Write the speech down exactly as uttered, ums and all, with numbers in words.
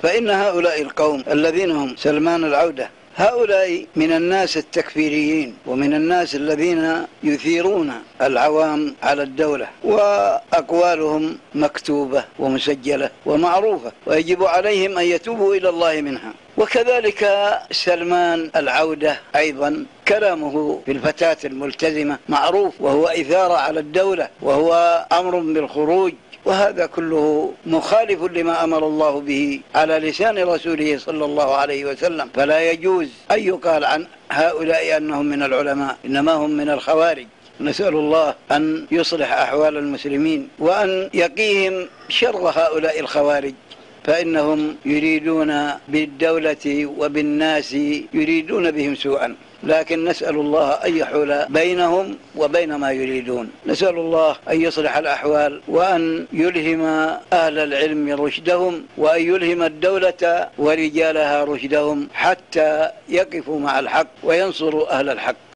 فإن هؤلاء القوم الذين هم سلمان العودة هؤلاء من الناس التكفيريين ومن الناس الذين يثيرون العوام على الدولة، وأقوالهم مكتوبة ومسجلة ومعروفة، ويجب عليهم أن يتوبوا إلى الله منها. وكذلك سلمان العودة أيضا كلامه في الفتاة الملتزمة معروف، وهو إثارة على الدولة، وهو أمر بالخروج، وهذا كله مخالف لما أمر الله به على لسان رسوله صلى الله عليه وسلم. فلا يجوز أن يقال عن هؤلاء أنهم من العلماء، إنما هم من الخوارج. نسأل الله أن يصلح أحوال المسلمين وأن يقيهم شر هؤلاء الخوارج، فإنهم يريدون بالدولة وبالناس يريدون بهم سوءا، لكن نسأل الله أن يحول بينهم وبين ما يريدون. نسأل الله أن يصلح الأحوال وأن يلهم أهل العلم رشدهم، وأن يلهم الدولة ورجالها رشدهم حتى يقفوا مع الحق وينصروا أهل الحق.